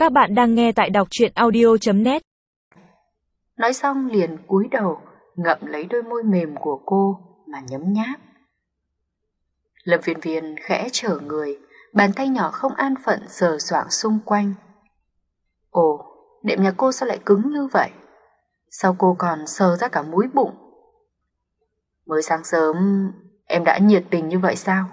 Các bạn đang nghe tại đọc truyện audio.net. Nói xong liền cúi đầu, ngậm lấy đôi môi mềm của cô mà nhấm nháp. Lâm Viên Viên khẽ trở người, bàn tay nhỏ không an phận sờ soạng xung quanh. Ồ, đệm nhà cô sao lại cứng như vậy? Sao cô còn sờ ra cả múi bụng? Mới sáng sớm em đã nhiệt tình như vậy sao?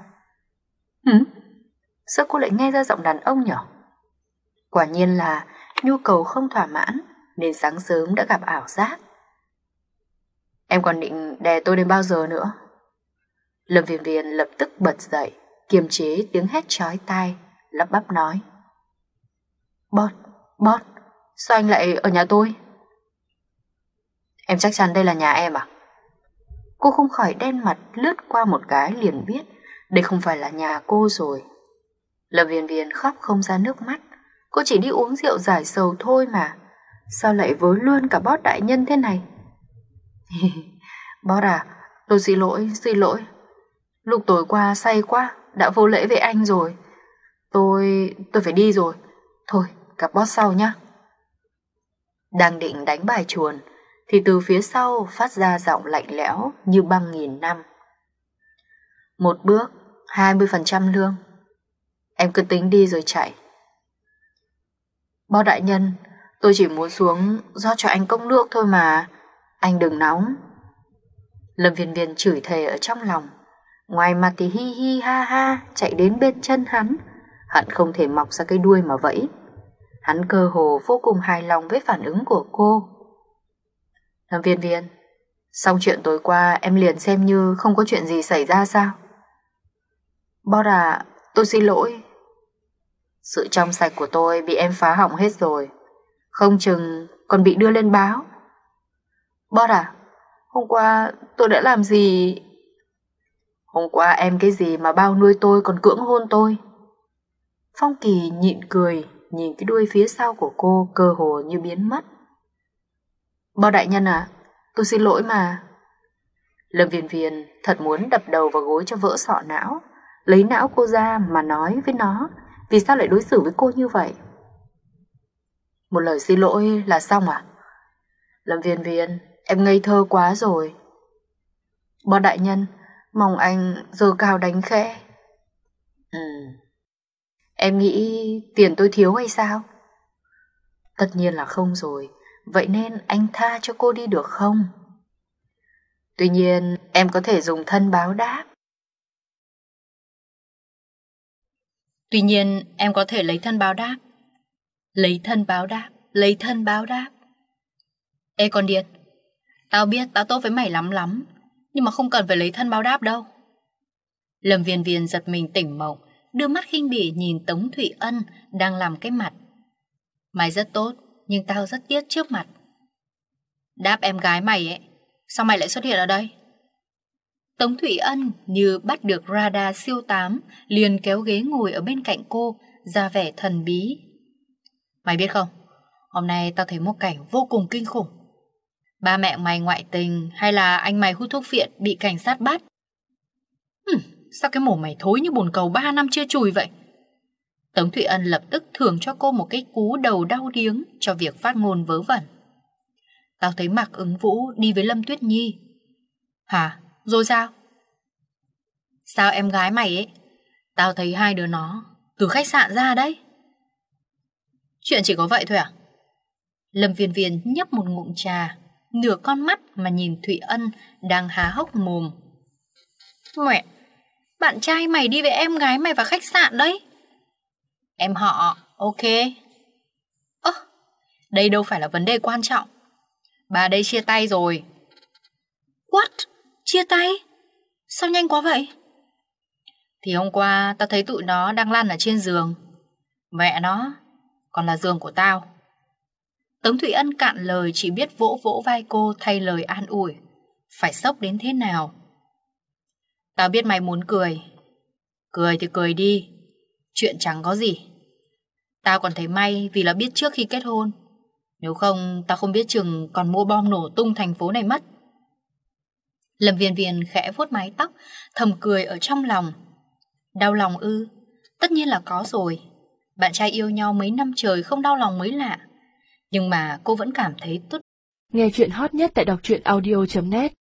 Sao cô lại nghe ra giọng đàn ông nhỉ? Quả nhiên là nhu cầu không thỏa mãn nên sáng sớm đã gặp ảo giác. Em còn định đè tôi đến bao giờ nữa? Lâm Viên Viên lập tức bật dậy, kiềm chế tiếng hét chói tai, lắp bắp nói. Boss, sao anh lại ở nhà tôi? Em chắc chắn đây là nhà em à? Cô không khỏi đen mặt, lướt qua một cái liền biết đây không phải là nhà cô rồi. Lâm Viên Viên khóc không ra nước mắt. Cô chỉ đi uống rượu giải sầu thôi mà. Sao lại vớ luôn cả boss đại nhân thế này? Boss à, tôi xin lỗi. Lúc tối qua say quá, đã vô lễ với anh rồi. Tôi phải đi rồi. Thôi, gặp boss sau nhá. Đang định đánh bài chuồn thì từ phía sau phát ra giọng lạnh lẽo như băng nghìn năm. Một bước, 20% lương. Em cứ tính đi rồi chạy. Boss đại nhân, tôi chỉ muốn xuống rót cho anh cốc nước thôi mà. Anh đừng nóng. Lâm Viên Viên chửi thề ở trong lòng. Ngoài mặt thì hi hi ha ha chạy đến bên chân hắn, hận không thể mọc ra cái đuôi mà vẫy. Hắn cơ hồ vô cùng hài lòng với phản ứng của cô. Lâm Viên Viên, xong chuyện tối qua em liền xem như không có chuyện gì xảy ra sao? Boss à, tôi xin lỗi. Sự trong sạch của tôi bị em phá hỏng hết rồi, không chừng còn bị đưa lên báo. Boss à, hôm qua tôi đã làm gì? Hôm qua em cái gì mà bao nuôi tôi còn cưỡng hôn tôi? Phong Kỳ nhịn cười, nhìn cái đuôi phía sau của cô cơ hồ như biến mất. Boss đại nhân à, tôi xin lỗi mà. Lâm Viên Viên thật muốn đập đầu vào gối cho vỡ sọ não, lấy não cô ra mà nói với nó vì sao lại đối xử với cô như vậy. Một lời xin lỗi là xong à? Lâm Viên Viên, em ngây thơ quá rồi. Boss đại nhân, mong anh giơ cao đánh khẽ. Em nghĩ tiền tôi thiếu hay sao? Tất nhiên là không rồi. Vậy nên anh tha cho cô đi được không? Tuy nhiên em có thể dùng thân báo đáp. Tuy nhiên em có thể lấy thân báo đáp. Lấy thân báo đáp. Ê con điên, tao biết tao tốt với mày lắm, nhưng mà không cần phải lấy thân báo đáp đâu. Lâm Viên Viên giật mình tỉnh mộng, đưa mắt khinh bỉ nhìn Tống Thụy Ân đang làm cái mặt. Mày rất tốt, nhưng tao rất tiếc trước mặt. Đáp em gái mày ấy, sao mày lại xuất hiện ở đây? Tống Thụy Ân như bắt được radar siêu 8, liền kéo ghế ngồi ở bên cạnh cô, ra vẻ thần bí. Mày biết không, hôm nay tao thấy một cảnh vô cùng kinh khủng. Ba mẹ mày ngoại tình hay là anh mày hút thuốc phiện bị cảnh sát bắt? Sao cái mồm mày thối như bồn cầu 3 năm chưa chùi vậy? Tống Thụy Ân lập tức thưởng cho cô một cái cú đầu đau điếng cho việc phát ngôn vớ vẩn. Tao thấy Mạc Ứng Vũ đi với Lâm Tuyết Nhi. Hả? Rồi sao? Sao em gái mày ấy? Tao thấy hai đứa nó từ khách sạn ra đấy. Chuyện chỉ có vậy thôi à? Lâm Viên Viên nhấp một ngụm trà, nửa con mắt mà nhìn Thụy Ân đang há hốc mồm. Mẹ, bạn trai mày đi với em gái mày vào khách sạn đấy. Em họ, ok. Đây đâu phải là vấn đề quan trọng. Bà đây chia tay rồi. What? Chia tay? Sao nhanh quá vậy? Thì hôm qua tao thấy tụi nó đang lăn ở trên giường. Mẹ nó, còn là giường của tao. Tống Thụy Ân cạn lời chỉ biết vỗ vỗ vai cô thay lời an ủi. Phải sốc đến thế nào? Tao biết mày muốn cười. Cười thì cười đi, chuyện chẳng có gì. Tao còn thấy may vì là biết trước khi kết hôn. Nếu không tao không biết chừng còn mua bom nổ tung thành phố này mất. Lâm Viên Viên khẽ vuốt mái tóc, thầm cười ở trong lòng. Đau lòng ư? Tất nhiên là có rồi. Bạn trai yêu nhau mấy năm trời không đau lòng mới lạ. Nhưng mà cô vẫn cảm thấy tức. Nghe chuyện hot nhất tại đọc truyện audio.net